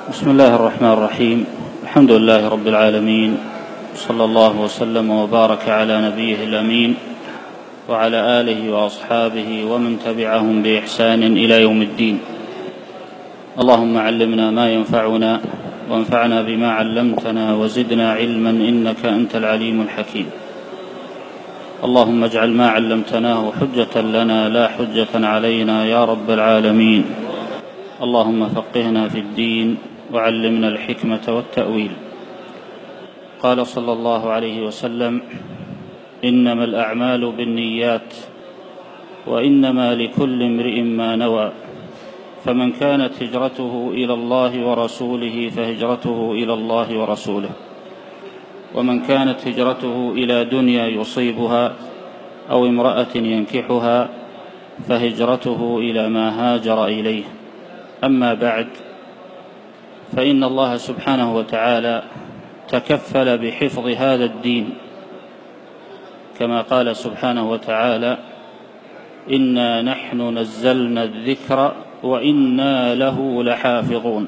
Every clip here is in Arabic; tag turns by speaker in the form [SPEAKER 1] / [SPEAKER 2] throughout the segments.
[SPEAKER 1] بسم الله الرحمن الرحيم. الحمد لله رب العالمين، صلى الله وسلم وبارك على نبيه الأمين وعلى آله وأصحابه ومن تبعهم بإحسان إلى يوم الدين. اللهم علمنا ما ينفعنا وانفعنا بما علمتنا وزدنا علما إنك أنت العليم الحكيم. اللهم اجعل ما علمتناه حجة لنا لا حجة علينا يا رب العالمين. اللهم فقهنا في الدين وعلمنا الحكمة والتأويل. قال صلى الله عليه وسلم: إنما الأعمال بالنيات وإنما لكل امرئ ما نوى، فمن كانت هجرته إلى الله ورسوله فهجرته إلى الله ورسوله، ومن كانت هجرته إلى دنيا يصيبها أو امرأة ينكحها فهجرته إلى ما هاجر إليه. أما بعد، فإن الله سبحانه وتعالى تكفل بحفظ هذا الدين، كما قال سبحانه وتعالى: إنا نحن نزلنا الذكر وإنا له لحافظون.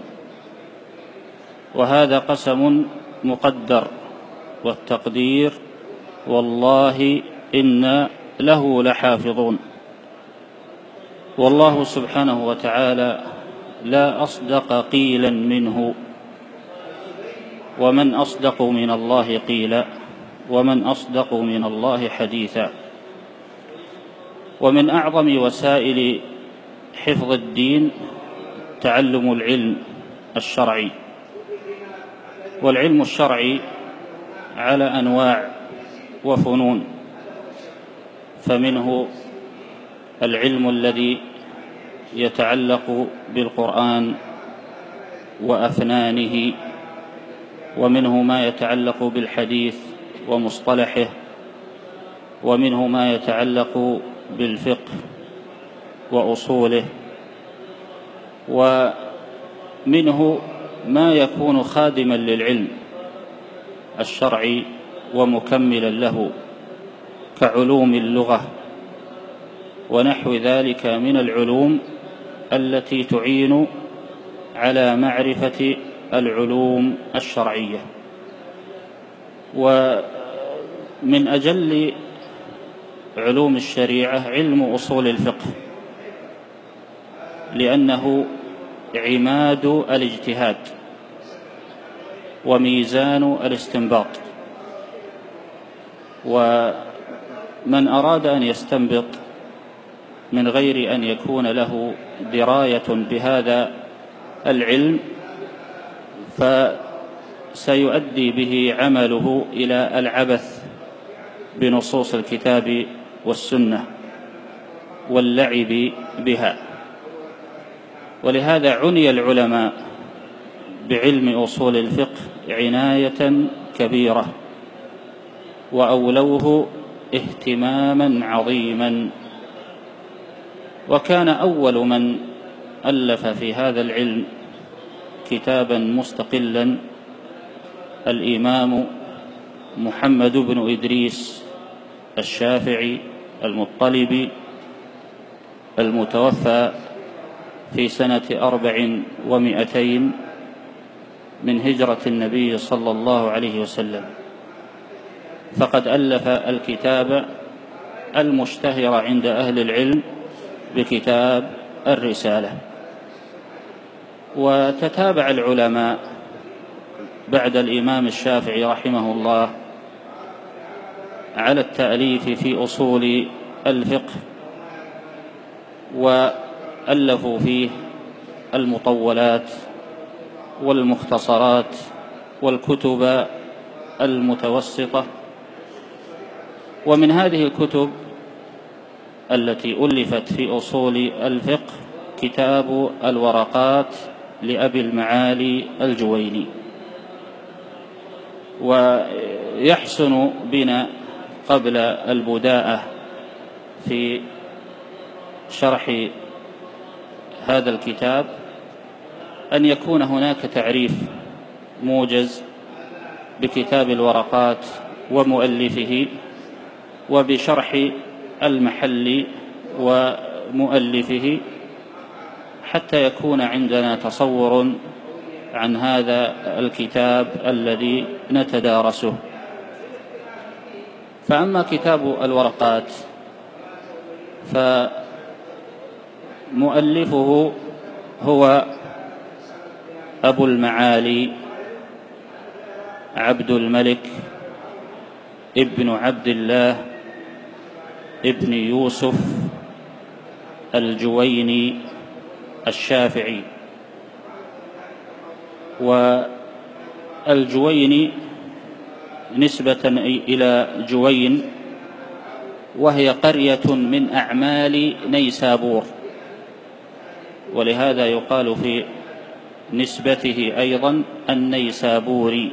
[SPEAKER 1] وهذا قسم مقدر، والتقدير: والله إنا له لحافظون. والله سبحانه وتعالى لا أصدق قيلا منه، ومن أصدق من الله قيلا، ومن أصدق من الله حديثا. ومن أعظم وسائل حفظ الدين تعلم العلم الشرعي. والعلم الشرعي على أنواع وفنون، فمنه العلم الذي يتعلق بالقرآن وأفنانه، ومنه ما يتعلق بالحديث ومصطلحه، ومنه ما يتعلق بالفقه وأصوله، ومنه ما يكون خادما للعلم الشرعي ومكملا له، كعلوم اللغة ونحو ذلك من العلوم التي تعين على معرفة العلوم الشرعية. ومن أجل علوم الشريعة علم أصول الفقه، لأنه عماد الاجتهاد وميزان الاستنباط. ومن أراد أن يستنبط من غير أن يكون له دراية بهذا العلم فسيؤدي به عمله إلى العبث بنصوص الكتاب والسنة واللعب بها. ولهذا عني العلماء بعلم أصول الفقه عناية كبيرة، وأولوه اهتماما عظيما. وكان أول من ألف في هذا العلم كتابا مستقلا الإمام محمد بن إدريس الشافعي المطلبي، المتوفى في سنة 400 من هجرة النبي صلى الله عليه وسلم. فقد ألف الكتاب المشتهر عند أهل العلم بكتاب الرسالة. وتتابع العلماء بعد الإمام الشافعي رحمه الله على التأليف في أصول الفقه، وألفوا فيه المطولات والمختصرات والكتب المتوسطة. ومن هذه الكتب التي ألفت في أصول الفقه كتاب الورقات لأبي المعالي الجويني. ويحسن بنا قبل البداءة في شرح هذا الكتاب أن يكون هناك تعريف موجز بكتاب الورقات ومؤلفه، وبشرح المحل ومؤلفه، حتى يكون عندنا تصور عن هذا الكتاب الذي نتدارسه. فأما كتاب الورقات فمؤلفه هو أبو المعالي عبد الملك ابن عبد الله ابن يوسف الجويني الشافعي. والجويني نسبة إلى جوين، وهي قرية من أعمال نيسابور، ولهذا يقال في نسبته أيضا النيسابوري.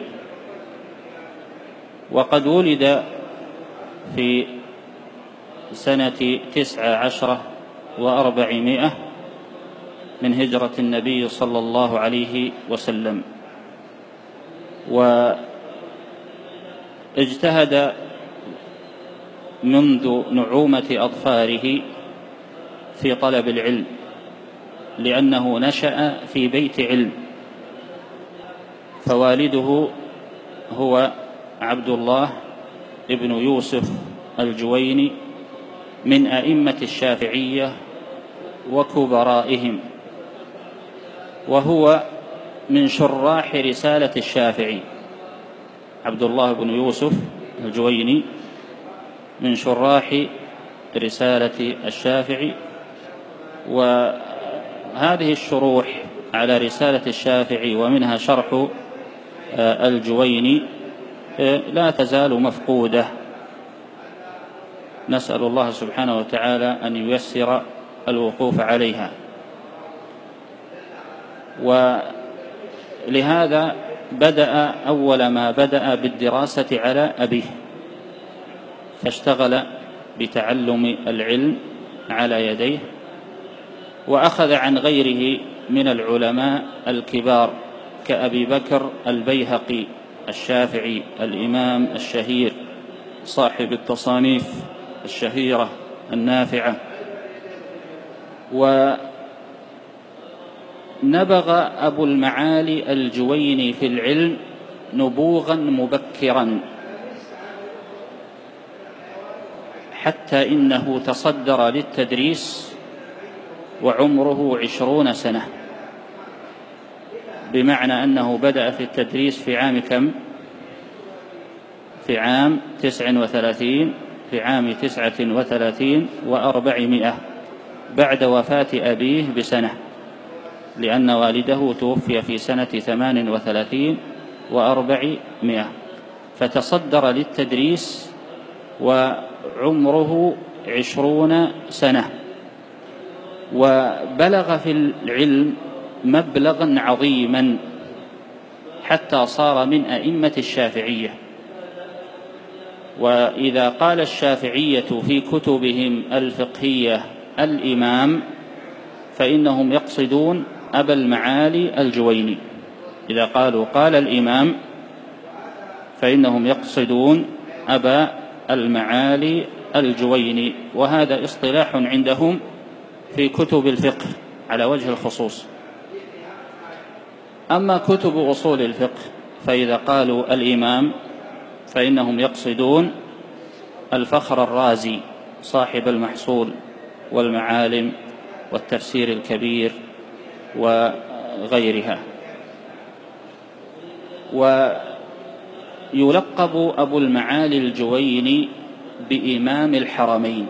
[SPEAKER 1] وقد ولد في سنة 19 و400 من هجرة النبي صلى الله عليه وسلم، واجتهد منذ نعومة أظفاره في طلب العلم، لأنه نشأ في بيت علم، فوالده هو عبد الله ابن يوسف الجويني من أئمة الشافعية وكبرائهم، وهو من شراح رسالة الشافعي. عبد الله بن يوسف الجويني من شراح رسالة الشافعي، وهذه الشروح على رسالة الشافعي ومنها شرح الجويني لا تزال مفقودة. نسأل الله سبحانه وتعالى أن ييسر الوقوف عليها. ولهذا أول ما بدأ بالدراسة على أبيه، فاشتغل بتعلم العلم على يديه، وأخذ عن غيره من العلماء الكبار كأبي بكر البيهقي الشافعي الإمام الشهير صاحب التصانيف الشهيرة النافعة. ونبغ أبو المعالي الجويني في العلم نبوغا مبكرا، حتى إنه تصدر للتدريس وعمره 20 سنة، بمعنى أنه بدأ في التدريس في عام كم؟ في عام 39، في عام 39 و400 بعد وفاة أبيه بسنة، لأن والده توفي في سنة 38 و400، فتصدر للتدريس وعمره 20 سنة، وبلغ في العلم مبلغا عظيما حتى صار من أئمة الشافعية. وإذا قال الشافعية في كتبهم الفقهية الإمام فإنهم يقصدون أبا المعالي الجويني. إذا قالوا قال الإمام فإنهم يقصدون أبا المعالي الجويني، وهذا اصطلاح عندهم في كتب الفقه على وجه الخصوص. أما كتب أصول الفقه فإذا قالوا الإمام فإنهم يقصدون الفخر الرازي صاحب المحصول والمعالم والتفسير الكبير وغيرها. ويلقب أبو المعالي الجويني بإمام الحرمين،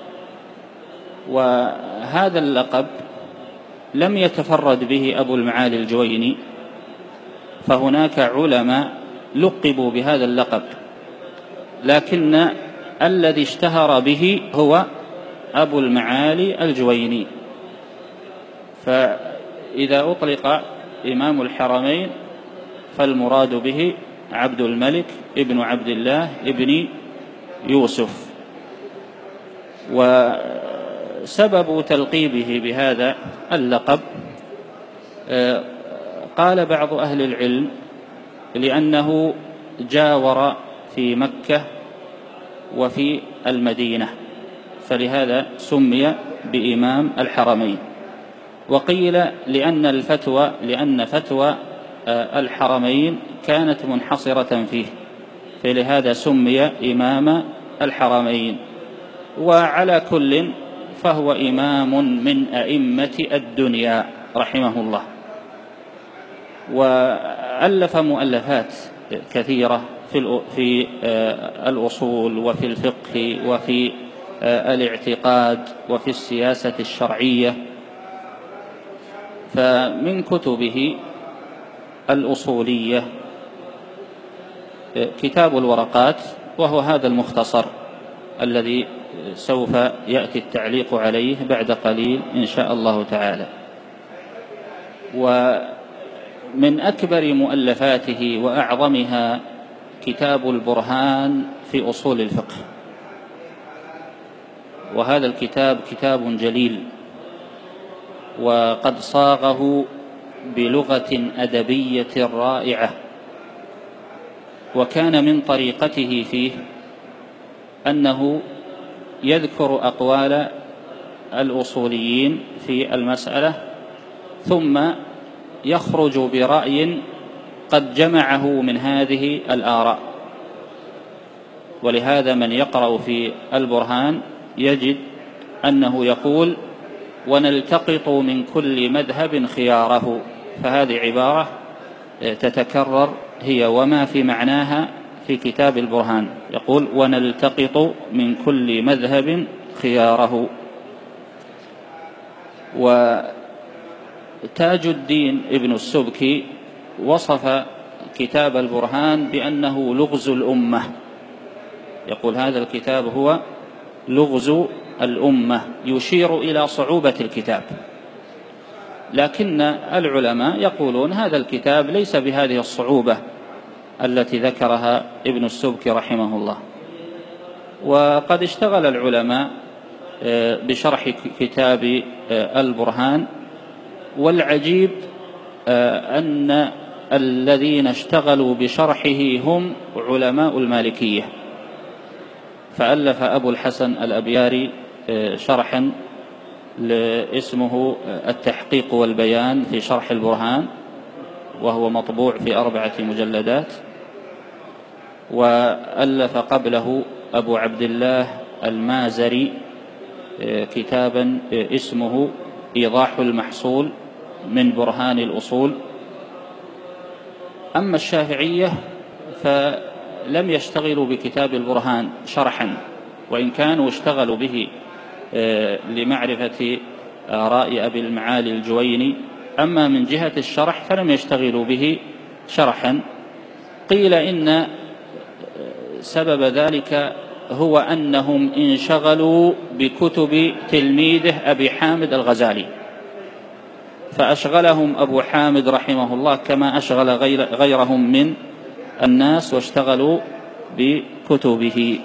[SPEAKER 1] وهذا اللقب لم يتفرد به أبو المعالي الجويني، فهناك علماء لقبوا بهذا اللقب، لكن الذي اشتهر به هو أبو المعالي الجويني. فإذا أطلق إمام الحرمين فالمراد به عبد الملك ابن عبد الله ابن يوسف. وسبب تلقيبه بهذا اللقب قال بعض أهل العلم لأنه جاور في مكة وفي المدينة، فلهذا سمي بإمام الحرمين. وقيل لأن فتوى الحرمين كانت منحصرة فيه، فلهذا سمي إمام الحرمين. وعلى كل فهو إمام من أئمة الدنيا رحمه الله، وألف مؤلفات كثيرة في الأصول وفي الفقه وفي الاعتقاد وفي السياسة الشرعية. فمن كتبه الأصولية كتاب الورقات، وهو هذا المختصر الذي سوف يأتي التعليق عليه بعد قليل إن شاء الله تعالى. ومن أكبر مؤلفاته وأعظمها كتاب البرهان في أصول الفقه، وهذا الكتاب كتاب جليل، وقد صاغه بلغة أدبية رائعة. وكان من طريقته فيه أنه يذكر أقوال الأصوليين في المسألة، ثم يخرج برأي قد جمعه من هذه الآراء. ولهذا من يقرأ في البرهان يجد أنه يقول: ونلتقط من كل مذهب خياره. فهذه عبارة تتكرر هي وما في معناها في كتاب البرهان، يقول: ونلتقط من كل مذهب خياره. وتاج الدين ابن السبكي وصف كتاب البرهان بأنه لغز الأمة، يقول: هذا الكتاب هو لغز الأمة، يشير إلى صعوبة الكتاب. لكن العلماء يقولون هذا الكتاب ليس بهذه الصعوبة التي ذكرها ابن السبكي رحمه الله. وقد اشتغل العلماء بشرح كتاب البرهان، والعجيب أن الذين اشتغلوا بشرحه هم علماء المالكية. فألف أبو الحسن الأبياري شرحا اسمه التحقيق والبيان في شرح البرهان، وهو مطبوع في 4 مجلدات. وألف قبله أبو عبد الله المازري كتابا اسمه إيضاح المحصول من برهان الأصول. أما الشافعية فلم يشتغلوا بكتاب البرهان شرحا، وإن كانوا اشتغلوا به لمعرفة آراء أبي المعالي الجويني، أما من جهة الشرح فلم يشتغلوا به شرحا. قيل إن سبب ذلك هو أنهم انشغلوا بكتب تلميذه أبي حامد الغزالي، فأشغلهم أبو حامد رحمه الله كما أشغل غيرهم من الناس، واشتغلوا بكتبه.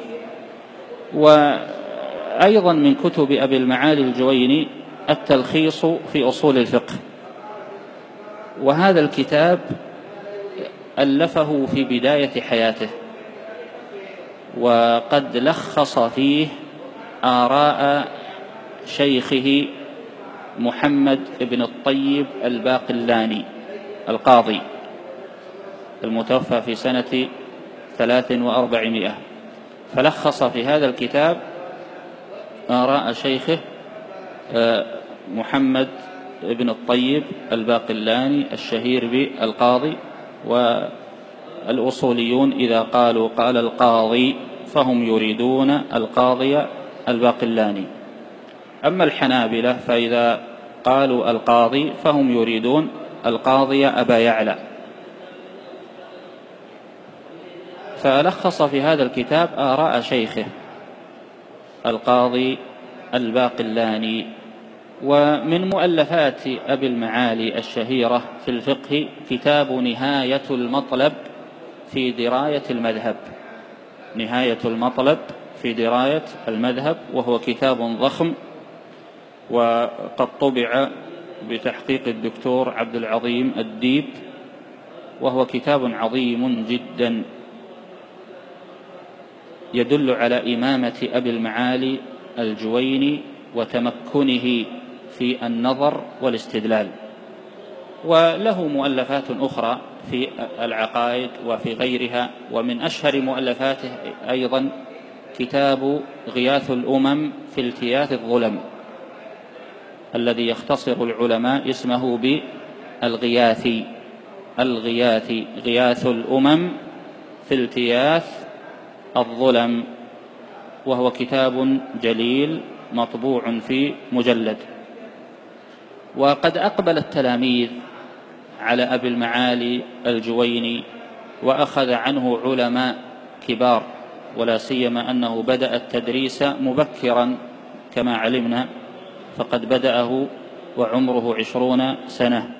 [SPEAKER 1] وأيضا من كتب أبي المعالي الجويني التلخيص في أصول الفقه، وهذا الكتاب ألفه في بداية حياته، وقد لخص فيه آراء شيخه محمد بن الطيب الباقلاني القاضي المتوفى في سنة 300، فلخص في هذا الكتاب آراء شيخه محمد بن الطيب الباقلاني الشهير بالقاضي. والأصوليون إذا قالوا قال القاضي فهم يريدون القاضي الباقلاني، أما الحنابلة فإذا قالوا القاضي فهم يريدون القاضي أبا يعلى. فلخص في هذا الكتاب آراء شيخه القاضي الباقلاني. ومن مؤلفات أبي المعالي الشهيرة في الفقه كتاب نهاية المطلب في دراية المذهب، نهاية المطلب في دراية المذهب، وهو كتاب ضخم، وقد طبع بتحقيق الدكتور عبد العظيم الديب، وهو كتاب عظيم جدا يدل على إمامة أبي المعالي الجويني وتمكنه في النظر والاستدلال. وله مؤلفات أخرى في العقائد وفي غيرها. ومن أشهر مؤلفاته أيضا كتاب غياث الأمم في التياث الظلم، الذي يختصر العلماء اسمه بالغياثي، غياث الأمم في التياث الظلم، وهو كتاب جليل مطبوع في مجلد. وقد أقبل التلاميذ على أبي المعالي الجويني وأخذ عنه علماء كبار، ولا سيما أنه بدأ التدريس مبكرا كما علمنا، فقد بدأه وعمره 20 سنة.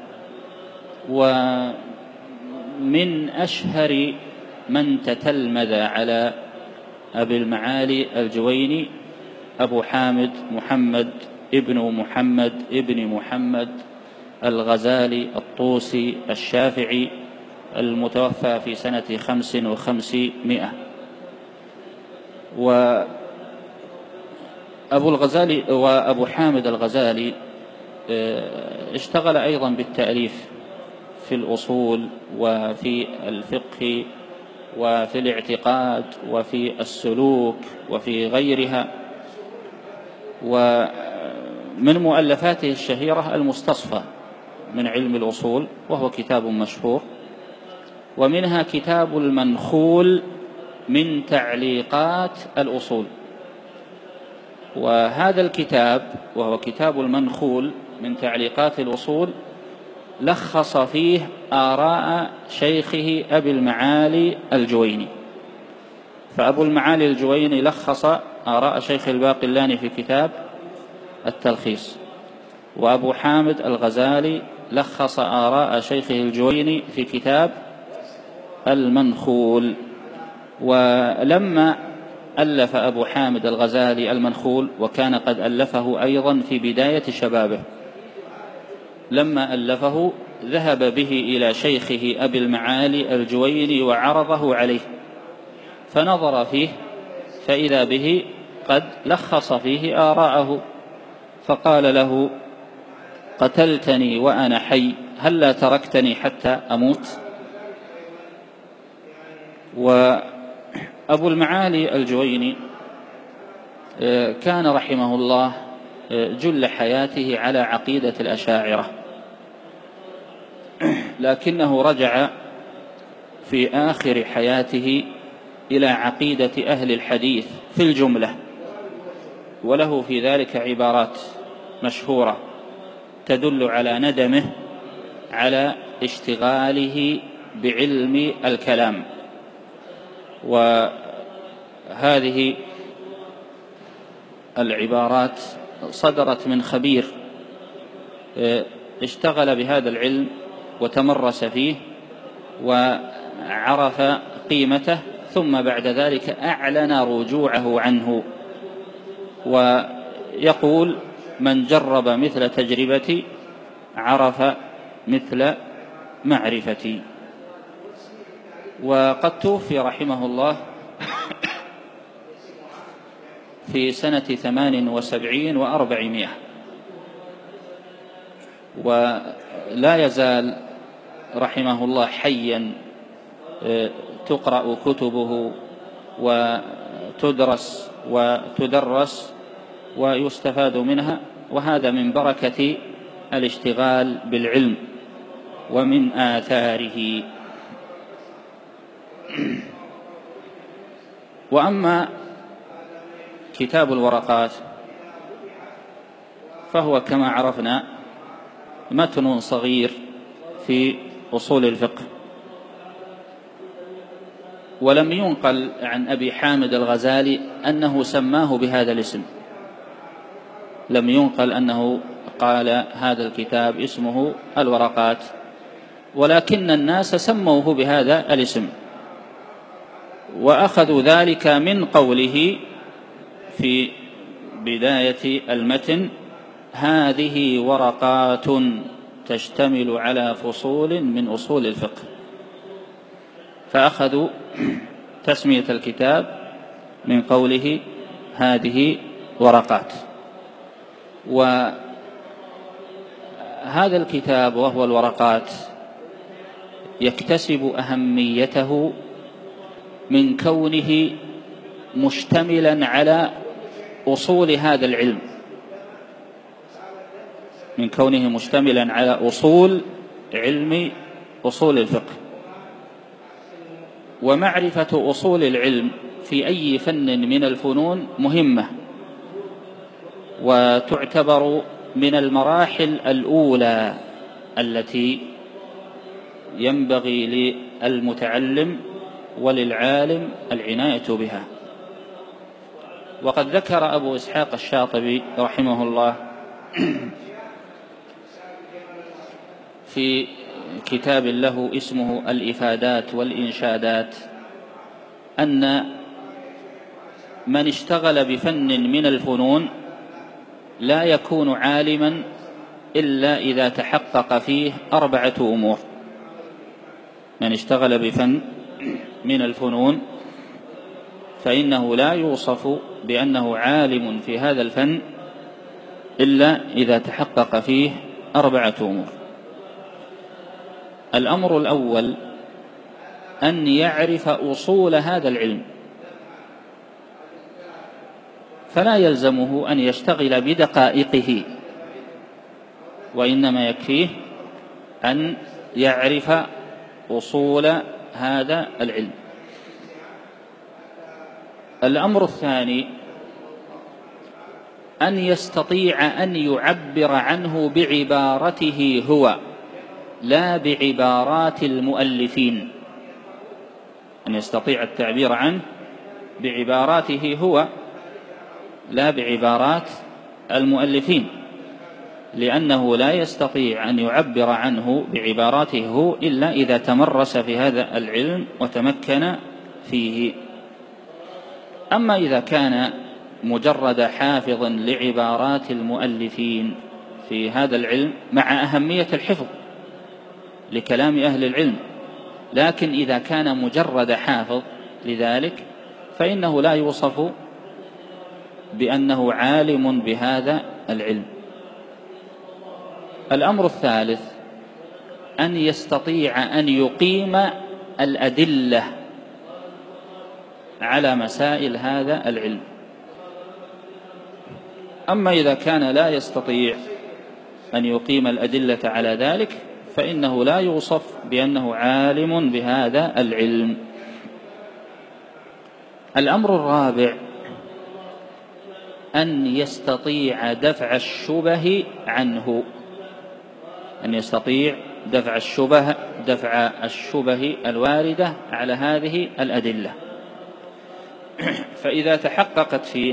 [SPEAKER 1] ومن أشهر من تتلمذ على أبي المعالي الجويني أبو حامد محمد ابن محمد الغزالي الطوسي الشافعي، المتوفى في سنة 5500. وأبو حامد الغزالي اشتغل أيضا بالتأليف في الأصول وفي الفقه وفي الاعتقاد وفي السلوك وفي غيرها. ومن مؤلفاته الشهيرة المستصفى من علم الأصول، وهو كتاب مشهور. ومنها كتاب المنخول من تعليقات الأصول. وهذا الكتاب وهو كتاب المنخول من تعليقات الأصول لخص فيه آراء شيخه أبي المعالي الجويني. فأبو المعالي الجويني لخص آراء شيخ الباقلاني في كتاب التلخيص، وأبو حامد الغزالي لخص آراء شيخه الجويني في كتاب المنخول. ولما ألف أبو حامد الغزالي المنخول، وكان قد ألفه أيضا في بداية شبابه، لما ألفه ذهب به إلى شيخه أبي المعالي الجويني وعرضه عليه، فنظر فيه فإذا به قد لخص فيه آراءه، فقال له: قتلتني وأنا حي، هلا تركتني حتى أموت؟ وأبو المعالي الجويني كان رحمه الله جل حياته على عقيدة الأشاعرة، لكنه رجع في آخر حياته إلى عقيدة أهل الحديث في الجملة، وله في ذلك عبارات مشهورة تدل على ندمه على اشتغاله بعلم الكلام. وهذه العبارات صدرت من خبير اشتغل بهذا العلم وتمرس فيه وعرف قيمته، ثم بعد ذلك أعلن رجوعه عنه، ويقول: من جرب مثل تجربتي عرف مثل معرفتي. وقد توفي رحمه الله في سنة 78 و400، ولا يزال رحمه الله حيا، تقرأ كتبه وتدرس وتدرس ويستفاد منها، وهذا من بركة الاشتغال بالعلم ومن آثاره. وأما كتاب الورقات فهو كما عرفنا متن صغير في أصول الفقه، ولم ينقل عن أبي حامد الغزالي أنه سماه بهذا الاسم، لم ينقل أنه قال هذا الكتاب اسمه الورقات، ولكن الناس سموه بهذا الاسم، وأخذوا ذلك من قوله في بداية المتن: هذه ورقات تشتمل على فصول من أصول الفقه، فأخذوا تسمية الكتاب من قوله هذه ورقات. هذا الكتاب وهو الورقات يكتسب أهميته من كونه مشتملا على أصول هذا العلم، من كونه مشتملا على أصول علم أصول الفقه. ومعرفة أصول العلم في أي فن من الفنون مهمة، وتعتبر من المراحل الأولى التي ينبغي للمتعلم وللعالم العناية بها. وقد ذكر أبو إسحاق الشاطبي رحمه الله في كتاب له اسمه الإفادات والإنشادات أن من اشتغل بفن من الفنون لا يكون عالما إلا إذا تحقق فيه 4 أمور. من اشتغل بفن من الفنون فإنه لا يوصف بأنه عالم في هذا الفن إلا إذا تحقق فيه 4 أمور. الأمر الأول أن يعرف أصول هذا العلم، فلا يلزمه أن يشتغل بدقائقه، وإنما يكفيه أن يعرف أصول هذا العلم. الأمر الثاني أن يستطيع أن يعبر عنه بعبارته هو لا بعبارات المؤلفين، أن يستطيع التعبير عنه بعباراته هو لا بعبارات المؤلفين، لأنه لا يستطيع أن يعبر عنه بعباراته هو إلا إذا تمرس في هذا العلم وتمكن فيه. أما إذا كان مجرد حافظ لعبارات المؤلفين في هذا العلم مع أهمية الحفظ لكلام أهل العلم، لكن إذا كان مجرد حافظ لذلك فإنه لا يوصف بأنه عالم بهذا العلم. الأمر الثالث أن يستطيع أن يقيم الأدلة على مسائل هذا العلم. أما إذا كان لا يستطيع أن يقيم الأدلة على ذلك فإنه لا يوصف بأنه عالم بهذا العلم. الأمر الرابع أن يستطيع دفع الشبه عنه، أن يستطيع دفع الشبه الواردة على هذه الأدلة. فإذا تحققت فيه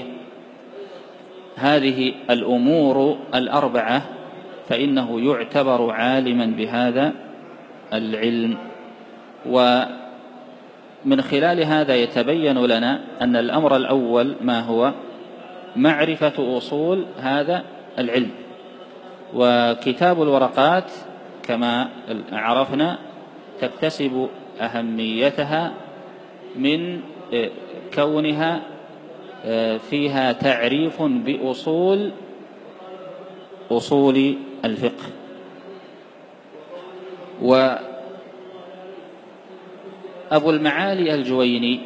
[SPEAKER 1] هذه الأمور 4 فإنه يعتبر عالما بهذا العلم. ومن خلال هذا يتبين لنا أن الأمر الأول ما هو معرفة أصول هذا العلم. وكتاب الورقات كما عرفنا تكتسب أهميتها من كونها فيها تعريف بأصول الفقه. وأبو المعالي الجويني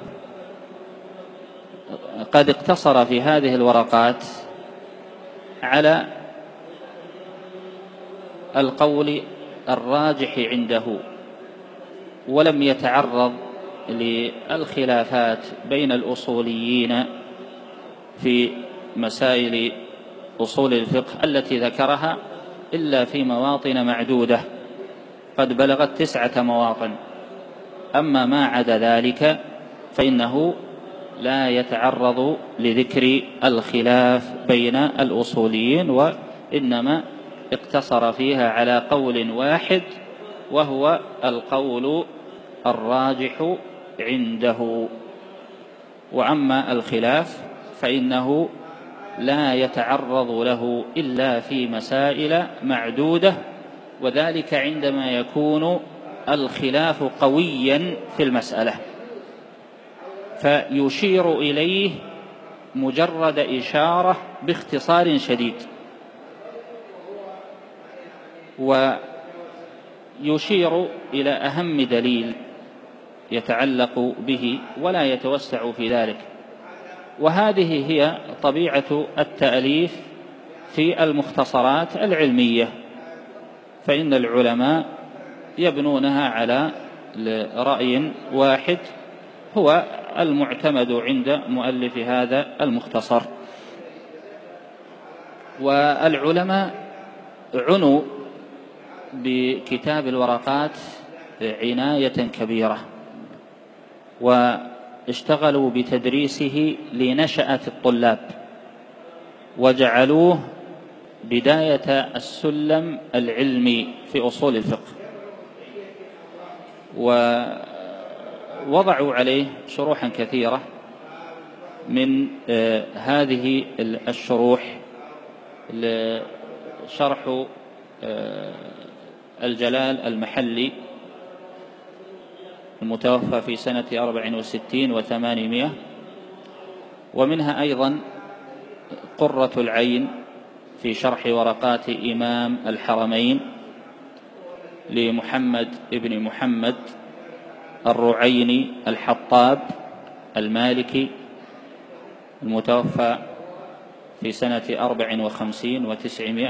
[SPEAKER 1] قد اقتصر في هذه الورقات على القول الراجح عنده، ولم يتعرض للخلافات بين الأصوليين في مسائل أصول الفقه التي ذكرها إلا في مواطن معدودة، قد بلغت 9 مواطن. أما ما عدا ذلك فإنه لا يتعرض لذكر الخلاف بين الأصوليين، وإنما اقتصر فيها على قول واحد وهو القول الراجح عنده. وأما الخلاف فإنه لا يتعرض له إلا في مسائل معدودة، وذلك عندما يكون الخلاف قويا في المسألة فيشير إليه مجرد إشارة باختصار شديد. ويشير إلى أهم دليل يتعلق به ولا يتوسع في ذلك، وهذه هي طبيعة التأليف في المختصرات العلمية، فإن العلماء يبنونها على رأي واحد هو المعتمد عند مؤلف هذا المختصر. والعلماء عنوا بكتاب الورقات عناية كبيرة، واشتغلوا بتدريسه لنشأة الطلاب، وجعلوه بداية السلم العلمي في أصول الفقه، ووضعوا عليه شروحا كثيرة. من هذه الشروح شرح الجلال المحلي المتوفى في سنة 64 و800، ومنها أيضا قرة العين في شرح ورقات إمام الحرمين لمحمد ابن محمد الرعيني الحطاب المالكي المتوفى في سنة 54 و900،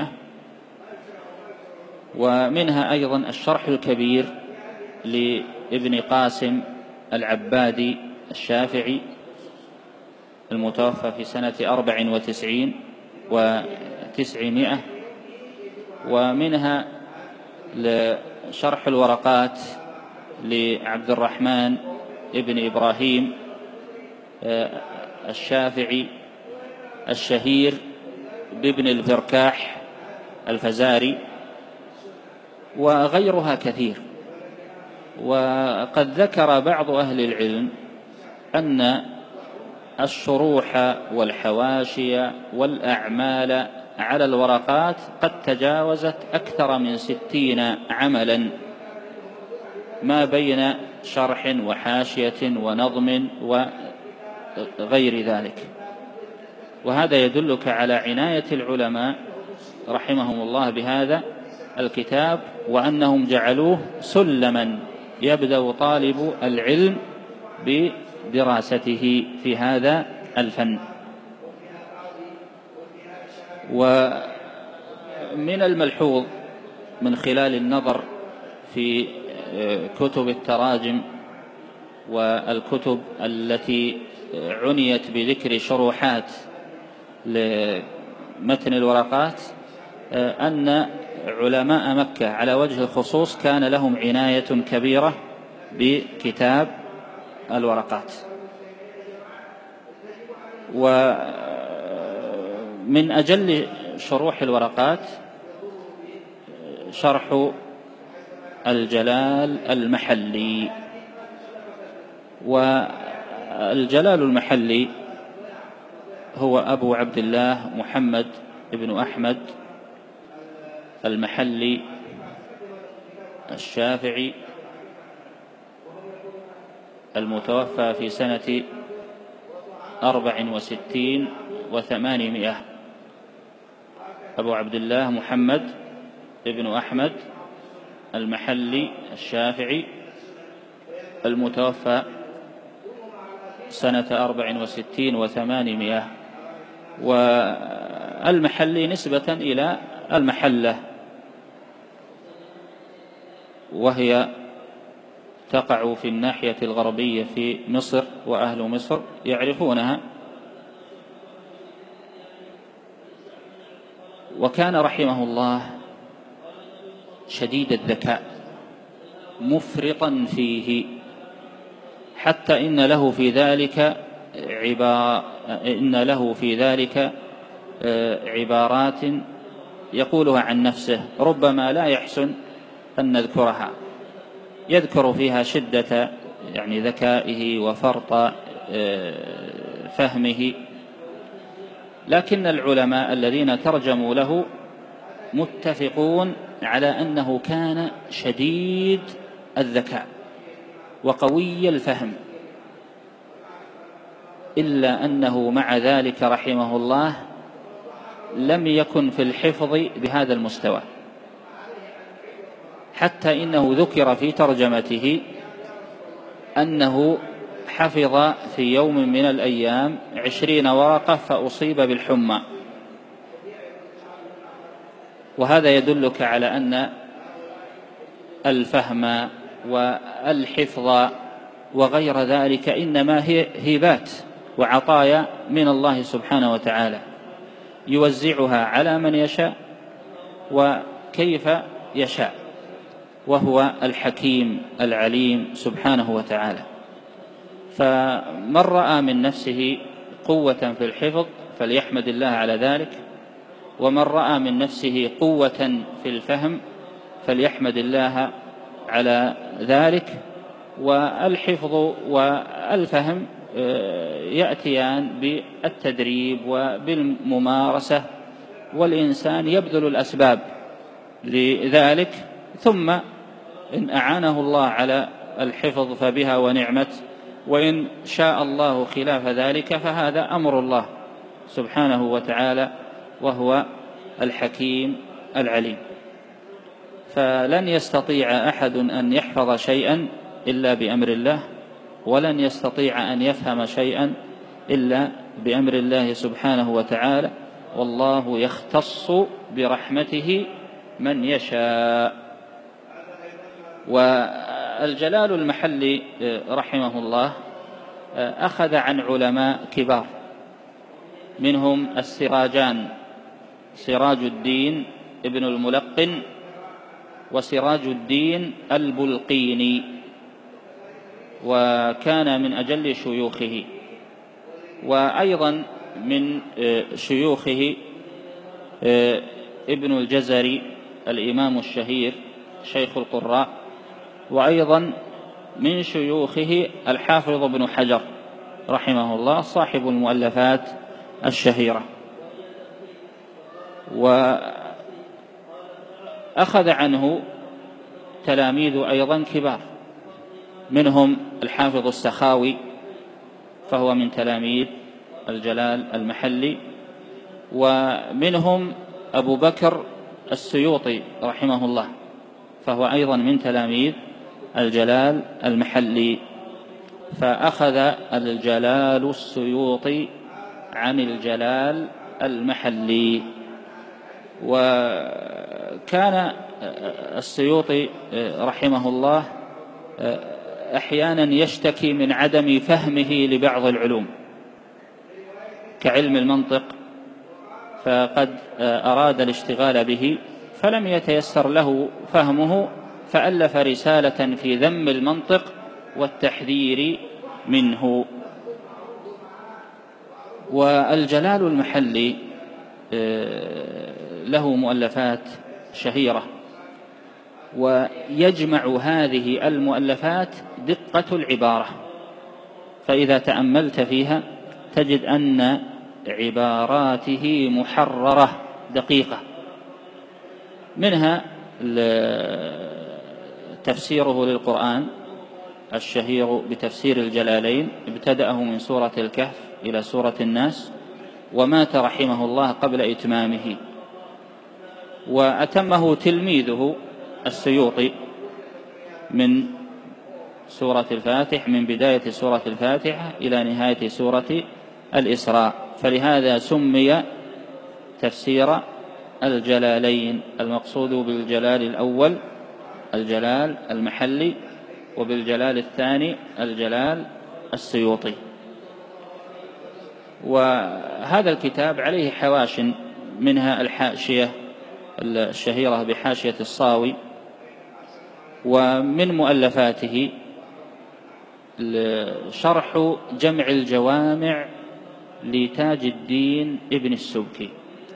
[SPEAKER 1] ومنها أيضا الشرح الكبير لابن قاسم العبادي الشافعي المتوفى في سنة 94 و900، ومنها شرح الورقات لعبد الرحمن ابن إبراهيم الشافعي الشهير بابن الفركاح الفزاري، وغيرها كثير. وقد ذكر بعض أهل العلم أن الشروح والحواشي والأعمال على الورقات قد تجاوزت أكثر من 60 عملا، ما بين شرح وحاشية ونظم وغير ذلك. وهذا يدلك على عناية العلماء رحمهم الله بهذا الكتاب، وأنهم جعلوه سلما يبدأ طالب العلم بدراسته في هذا الفن. ومن الملحوظ من خلال النظر في كتب التراجم والكتب التي عنيت بذكر شروحات لمتن الورقات أن علماء مكة على وجه الخصوص كان لهم عناية كبيرة بكتاب الورقات. ومن أجل شروح الورقات شرح الجلال المحلي. والجلال المحلي هو أبو عبد الله محمد بن أحمد المحلي الشافعي المتوفى في سنة 64 و800. أبو عبد الله محمد بن أحمد المحلي الشافعي المتوفى سنة 64 و800. والمحلي نسبة إلى المحلة، وهي تقع في الناحية الغربية في مصر، وأهل مصر يعرفونها. وكان رحمه الله شديد الذكاء مفرطا فيه، حتى إن له في ذلك عبارات يقولها عن نفسه ربما لا يحسن أن نذكرها، يذكر فيها شدة ذكائه وفرط فهمه، لكن العلماء الذين ترجموا له متفقون على أنه كان شديد الذكاء وقوي الفهم، إلا أنه مع ذلك رحمه الله لم يكن في الحفظ بهذا المستوى، حتى إنه ذكر في ترجمته أنه حفظ في يوم من الأيام 20 ورقة فأصيب بالحمى. وهذا يدلك على أن الفهم والحفظ وغير ذلك إنما هي هبات وعطايا من الله سبحانه وتعالى يوزعها على من يشاء وكيف يشاء، وهو الحكيم العليم سبحانه وتعالى. فمن رأى من نفسه قوة في الحفظ فليحمد الله على ذلك، ومن رأى من نفسه قوة في الفهم فليحمد الله على ذلك. والحفظ والفهم يأتيان بالتدريب وبالممارسة، والإنسان يبذل الأسباب لذلك، ثم إن أعانه الله على الحفظ فبها ونعمت، وإن شاء الله خلاف ذلك فهذا أمر الله سبحانه وتعالى، وهو الحكيم العليم. فلن يستطيع أحد أن يحفظ شيئا إلا بأمر الله، ولن يستطيع أن يفهم شيئا إلا بأمر الله سبحانه وتعالى، والله يختص برحمته من يشاء. والجلال المحلي رحمه الله أخذ عن علماء كبار، منهم السراجان، سراج الدين ابن الملقن وسراج الدين البلقيني، وكان من أجل شيوخه. وأيضا من شيوخه ابن الجزري الإمام الشهير شيخ القراء، وأيضا من شيوخه الحافظ ابن حجر رحمه الله صاحب المؤلفات الشهيرة. وأخذ عنه تلاميذ أيضا كبار، منهم الحافظ السخاوي فهو من تلاميذ الجلال المحلي، ومنهم أبو بكر السيوطي رحمه الله فهو أيضا من تلاميذ الجلال المحلي. فأخذ الجلال السيوطي عن الجلال المحلي. وكان السيوطي رحمه الله أحيانا يشتكي من عدم فهمه لبعض العلوم كعلم المنطق، فقد أراد الاشتغال به فلم يتيسر له فهمه، فألف رسالة في ذم المنطق والتحذير منه. والجلال المحلي له مؤلفات شهيرة، ويجمع هذه المؤلفات دقة العبارة، فإذا تأملت فيها تجد أن عباراته محررة دقيقة. منها تفسيره للقرآن الشهير بتفسير الجلالين، ابتدأه من سورة الكهف إلى سورة الناس، ومات رحمه الله قبل إتمامه، وأتمه تلميذه السيوطي من سورة الفاتح، من بداية سورة الفاتحة إلى نهاية سورة الإسراء، فلهذا سمي تفسير الجلالين. المقصود بالجلال الأول الجلال المحلي، وبالجلال الثاني الجلال السيوطي. وهذا الكتاب عليه حواش، منها الحاشية الشهيرة بحاشية الصاوي. ومن مؤلفاته شرح جمع الجوامع لتاج الدين ابن السبكي،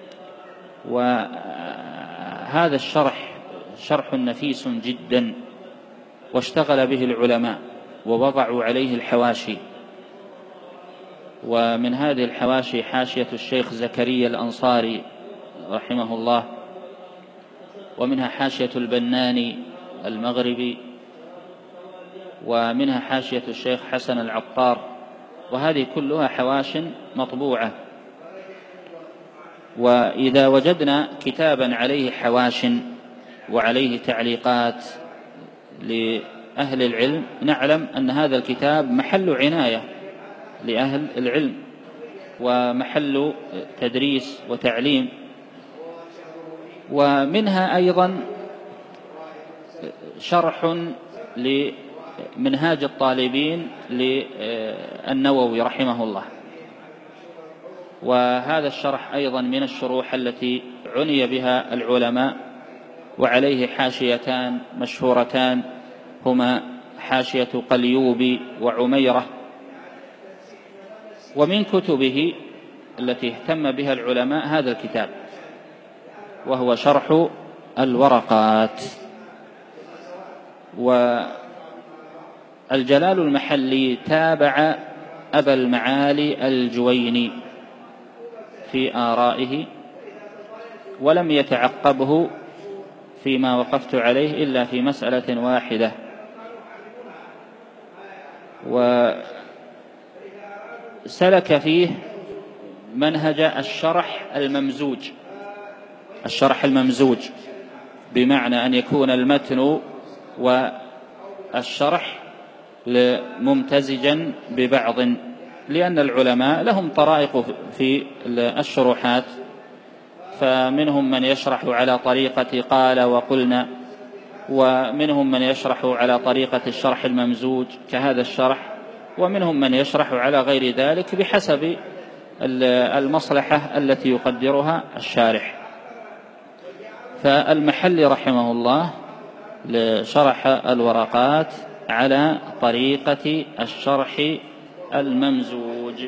[SPEAKER 1] وهذا الشرح شرح نفيس جدا، واشتغل به العلماء ووضعوا عليه الحواشي. ومن هذه الحواشي حاشية الشيخ زكريا الأنصاري رحمه الله، ومنها حاشية البناني المغربي، ومنها حاشية الشيخ حسن العطار، وهذه كلها حواش مطبوعة. وإذا وجدنا كتابا عليه حواش وعليه تعليقات لأهل العلم، نعلم أن هذا الكتاب محل عناية لأهل العلم ومحل تدريس وتعليم. ومنها أيضا شرح لمنهاج الطالبين للنووي رحمه الله، وهذا الشرح أيضا من الشروح التي عني بها العلماء، وعليه حاشيتان مشهورتان هما حاشية قليوبي وعميرة. ومن كتبه التي اهتم بها العلماء هذا الكتاب، وهو شرح الورقات. والجلال المحلي تابع أبا المعالي الجويني في آرائه، ولم يتعقبه فيما وقفت عليه إلا في مسألة واحدة، وسلك فيه منهج الشرح الممزوج، بمعنى أن يكون المتن والشرح ممتزجا ببعض، لأن العلماء لهم طرائق في الشروحات، فمنهم من يشرح على طريقة قال وقلنا، ومنهم من يشرح على طريقة الشرح الممزوج كهذا الشرح، ومنهم من يشرح على غير ذلك بحسب المصلحة التي يقدرها الشارح. فالمحلي رحمه الله شرح الورقات على طريقة الشرح الممزوج،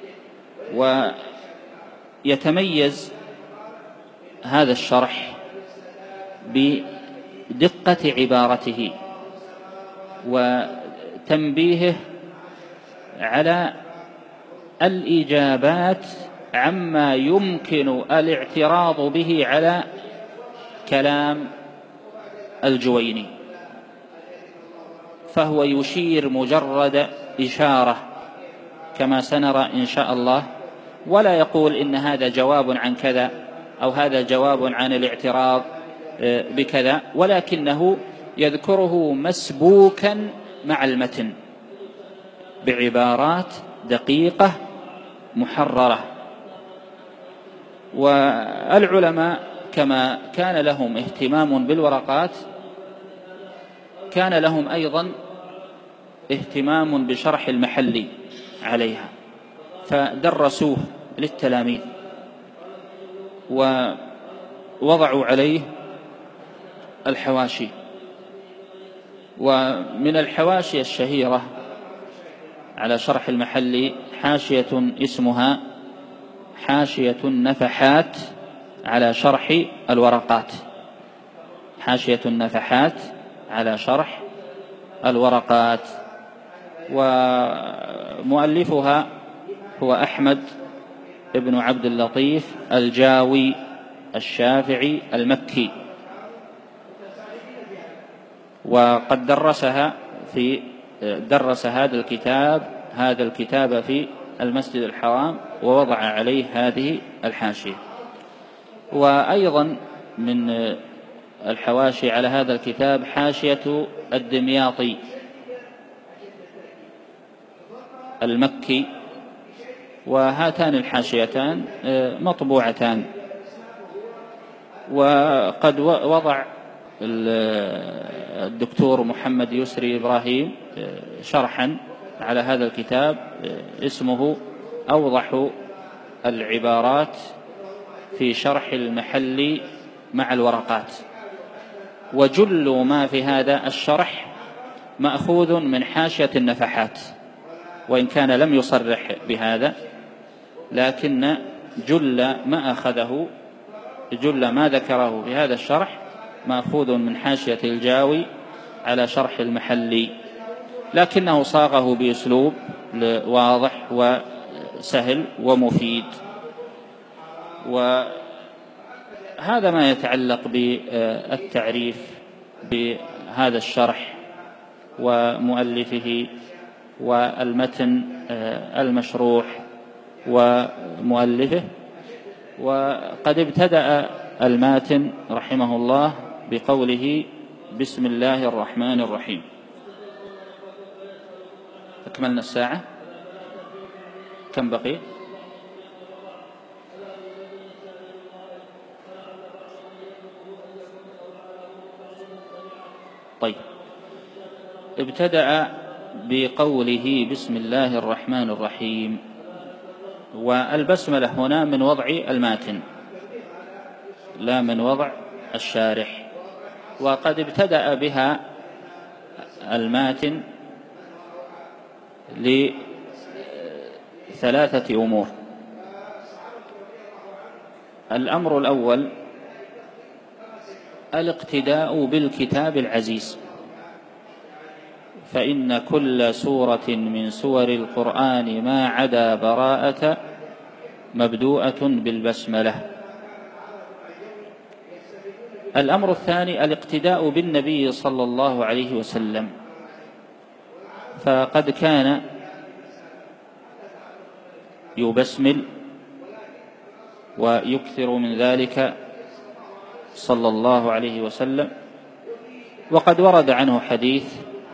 [SPEAKER 1] ويتميز هذا الشرح بدقة عبارته وتنبيهه على الإجابات عما يمكن الاعتراض به على كلام الجويني، فهو يشير مجرد إشارة كما سنرى إن شاء الله، ولا يقول إن هذا جواب عن كذا أو هذا جواب عن الاعتراض بكذا، ولكنه يذكره مسبوكا مع المتن بعبارات دقيقة محررة. والعلماء كما كان لهم اهتمام بالورقات كان لهم أيضا اهتمام بشرح المحلي عليها، فدرسوه للتلاميذ ووضعوا عليه الحواشي. ومن الحواشي الشهيرة على شرح المحلي حاشية اسمها حاشية النفحات على شرح الورقات، حاشية النفحات على شرح الورقات، ومؤلفها هو أحمد ابن عبد اللطيف الجاوي الشافعي المكي، وقد درس هذا الكتاب في المسجد الحرام ووضع عليه هذه الحاشية. وأيضا من الحواشي على هذا الكتاب حاشية الدمياطي المكي، وهاتان الحاشيتان مطبوعتان. وقد وضع الدكتور محمد يسري إبراهيم شرحا على هذا الكتاب اسمه أوضح العبارات في شرح المحلي مع الورقات، وجل ما في هذا الشرح مأخوذ من حاشية النفحات، وإن كان لم يصرح بهذا، لكن جل ما ذكره في هذا الشرح مأخوذ من حاشية الجاوي على شرح المحلي، لكنه صاغه بأسلوب واضح وسهل ومفيد. وهذا ما يتعلق بالتعريف بهذا الشرح ومؤلفه والمتن المشروح ومؤلفه. وقد ابتدأ الماتن رحمه الله بقوله بسم الله الرحمن الرحيم. أكملنا الساعة. كم بقي؟ طيب، ابتدأ بقوله بسم الله الرحمن الرحيم، والبسملة هنا من وضع الماتن لا من وضع الشارح، وقد ابتدأ بها الماتن لثلاثة أمور. الأمر الأول الاقتداء بالكتاب العزيز، فإن كل سورة من سور القرآن ما عدا براءة مبدوءة بالبسملة. الأمر الثاني الاقتداء بالنبي صلى الله عليه وسلم، فقد كان يبسمل ويكثر من ذلك صلى الله عليه وسلم، وقد ورد عنه حديث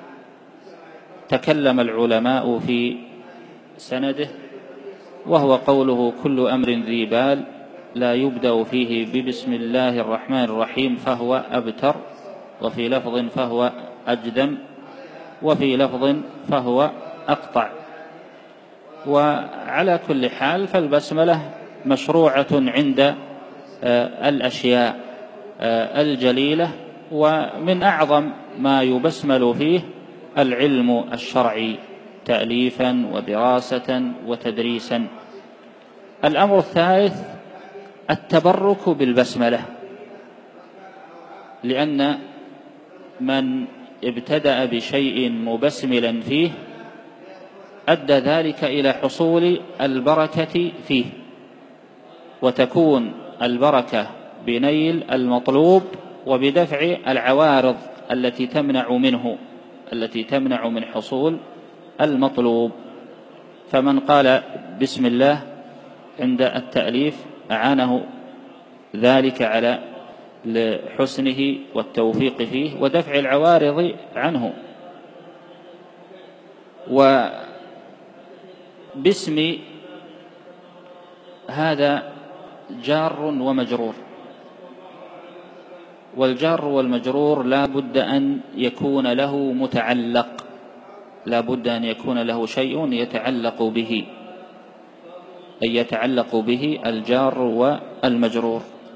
[SPEAKER 1] تكلم العلماء في سنده، وهو قوله كل أمر ذي بال لا يبدأ فيه ببسم الله الرحمن الرحيم فهو أبتر، وفي لفظ فهو أجدم، وفي لفظ فهو أقطع. وعلى كل حال فالبسملة مشروعة عند الأشياء الجليلة، ومن أعظم ما يبسمل فيه العلم الشرعي تأليفا ودراسة وتدريسا. الأمر الثالث التبرك بالبسملة، لأن من ابتدأ بشيء مبسملا فيه أدى ذلك إلى حصول البركة فيه، وتكون البركة بنيل المطلوب وبدفع العوارض التي تمنع من حصول المطلوب. فمن قال بسم الله عند التأليف أعانه ذلك على حسنه والتوفيق فيه ودفع العوارض عنه. وباسم هذا جار ومجرور، والجار والمجرور لا بد أن يكون له متعلق، لا بد أن يكون له شيء يتعلق به، أي يتعلق به الجار والمجرور.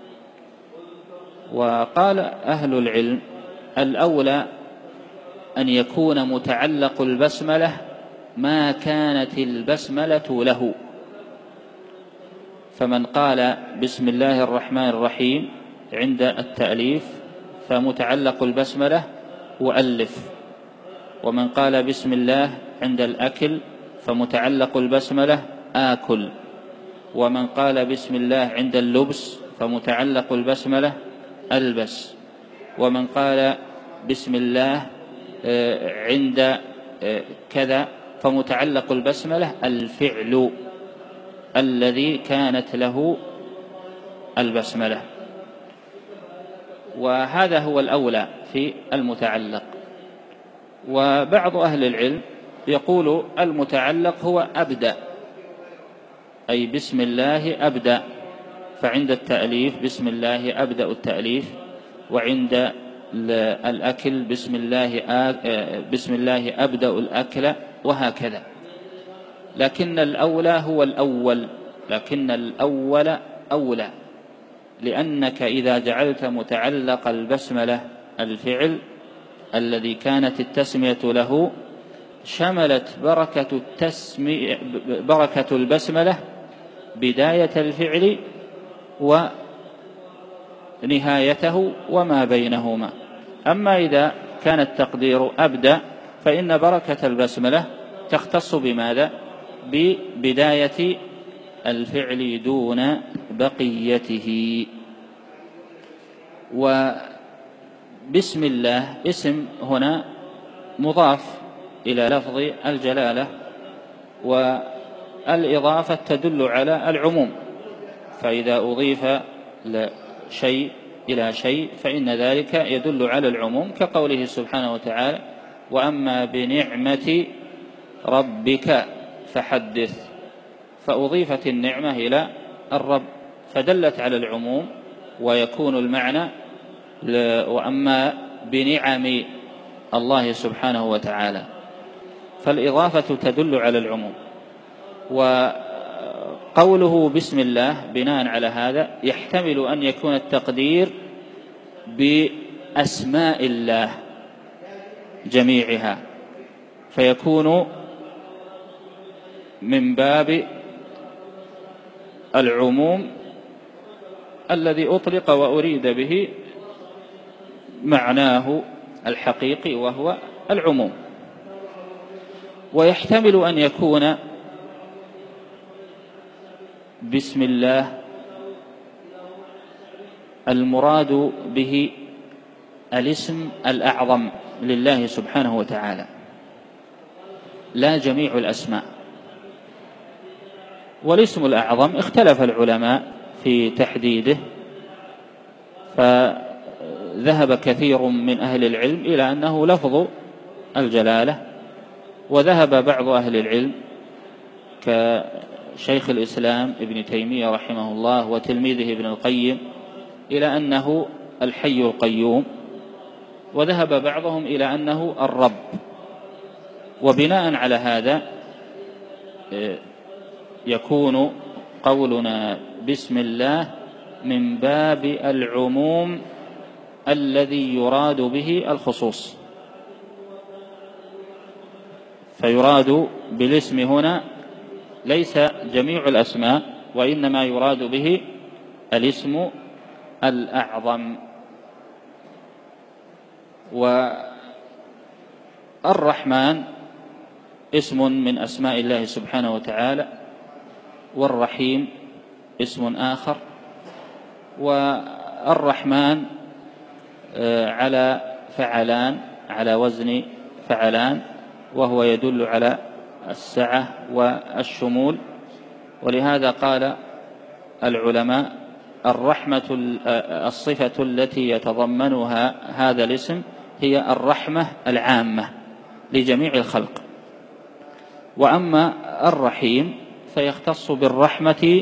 [SPEAKER 1] وقال أهل العلم الأولى أن يكون متعلق البسملة ما كانت البسملة له، فمن قال بسم الله الرحمن الرحيم عند التأليف فمتعلق البسملة وألف، ومن قال بسم الله عند الأكل فمتعلق البسملة آكل، ومن قال بسم الله عند اللبس فمتعلق البسملة ألبس، ومن قال بسم الله عند كذا فمتعلق البسملة الفعل الذي كانت له البسملة. وهذا هو الأولى في المتعلق. وبعض أهل العلم يقول المتعلق هو أبدأ، أي بسم الله أبدأ، فعند التأليف بسم الله أبدأ التأليف، وعند الأكل بسم الله أبدأ الأكل، وهكذا. لكن الأولى هو الأول، لكن الأول أولى، لأنك إذا جعلت متعلق البسملة الفعل الذي كانت التسمية له شملت بركة البسملة بداية الفعل ونهايته وما بينهما. أما إذا كان التقدير أبدأ فإن بركة البسملة تختص بماذا؟ ببداية الفعل دون بقيته. وبسم الله اسم هنا مضاف إلى لفظ الجلالة، والإضافة تدل على العموم، فإذا أضيف لشيء إلى شيء فإن ذلك يدل على العموم، كقوله سبحانه وتعالى: وأما بنعمة ربك فحدث، فأضيفت النعمة إلى الرب فدلت على العموم، ويكون المعنى وأما بنعم الله سبحانه وتعالى، فالإضافة تدل على العموم. وقوله بسم الله بناء على هذا يحتمل أن يكون التقدير بأسماء الله جميعها، فيكون من باب العموم الذي أطلق وأريد به معناه الحقيقي وهو العموم. ويحتمل أن يكون بسم الله المراد به الاسم الأعظم لله سبحانه وتعالى، لا جميع الأسماء. والاسم الأعظم اختلف العلماء في تحديده، فذهب كثير من أهل العلم إلى أنه لفظ الجلالة، وذهب بعض أهل العلم كشيخ الإسلام ابن تيمية رحمه الله وتلميذه ابن القيم إلى أنه الحي القيوم، وذهب بعضهم إلى أنه الرب. وبناء على هذا يكون قولنا بسم الله من باب العموم الذي يراد به الخصوص، فيراد بالاسم هنا ليس جميع الأسماء، وإنما يراد به الاسم الأعظم. والرحمن اسم من أسماء الله سبحانه وتعالى، والرحيم اسم آخر. والرحمن على فعلان، على وزن فعلان، وهو يدل على السعة والشمول. ولهذا قال العلماء: الرحمة الصفة التي يتضمنها هذا الاسم هي الرحمة العامة لجميع الخلق. وأما الرحيم فيختص بالرحمة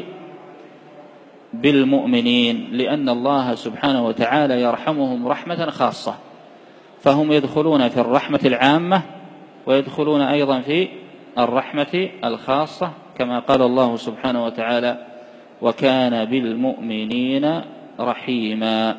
[SPEAKER 1] بالمؤمنين، لأن الله سبحانه وتعالى يرحمهم رحمة خاصة، فهم يدخلون في الرحمة العامة ويدخلون أيضا في الرحمة الخاصة، كما قال الله سبحانه وتعالى: وكان بالمؤمنين رحيما.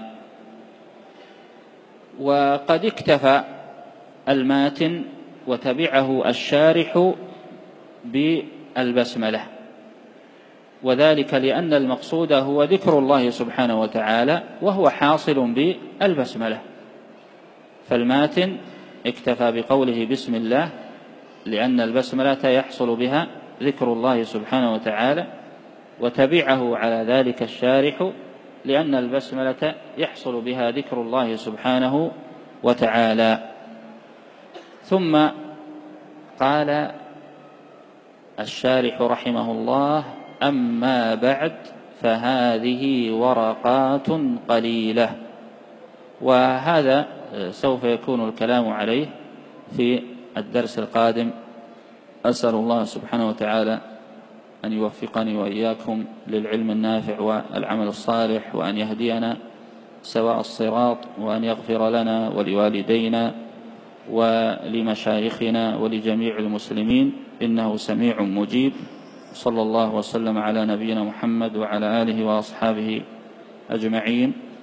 [SPEAKER 1] وقد اكتفى الماتن وتبعه الشارح بالبسملة، وذلك لأن المقصود هو ذكر الله سبحانه وتعالى، وهو حاصل بالبسملة. فالماتن اكتفى بقوله بسم الله لأن البسملة يحصل بها ذكر الله سبحانه وتعالى، وتبعه على ذلك الشارح لأن البسملة يحصل بها ذكر الله سبحانه وتعالى. ثم قال الشارح رحمه الله: أما بعد فهذه ورقات قليلة. وهذا سوف يكون الكلام عليه في الدرس القادم. أسأل الله سبحانه وتعالى أن يوفقني وإياكم للعلم النافع والعمل الصالح، وأن يهدينا سواء الصراط، وأن يغفر لنا ولوالدينا ولمشايخنا ولجميع المسلمين، إنه سميع مجيب. صلى الله وسلم على نبينا محمد وعلى آله وأصحابه أجمعين.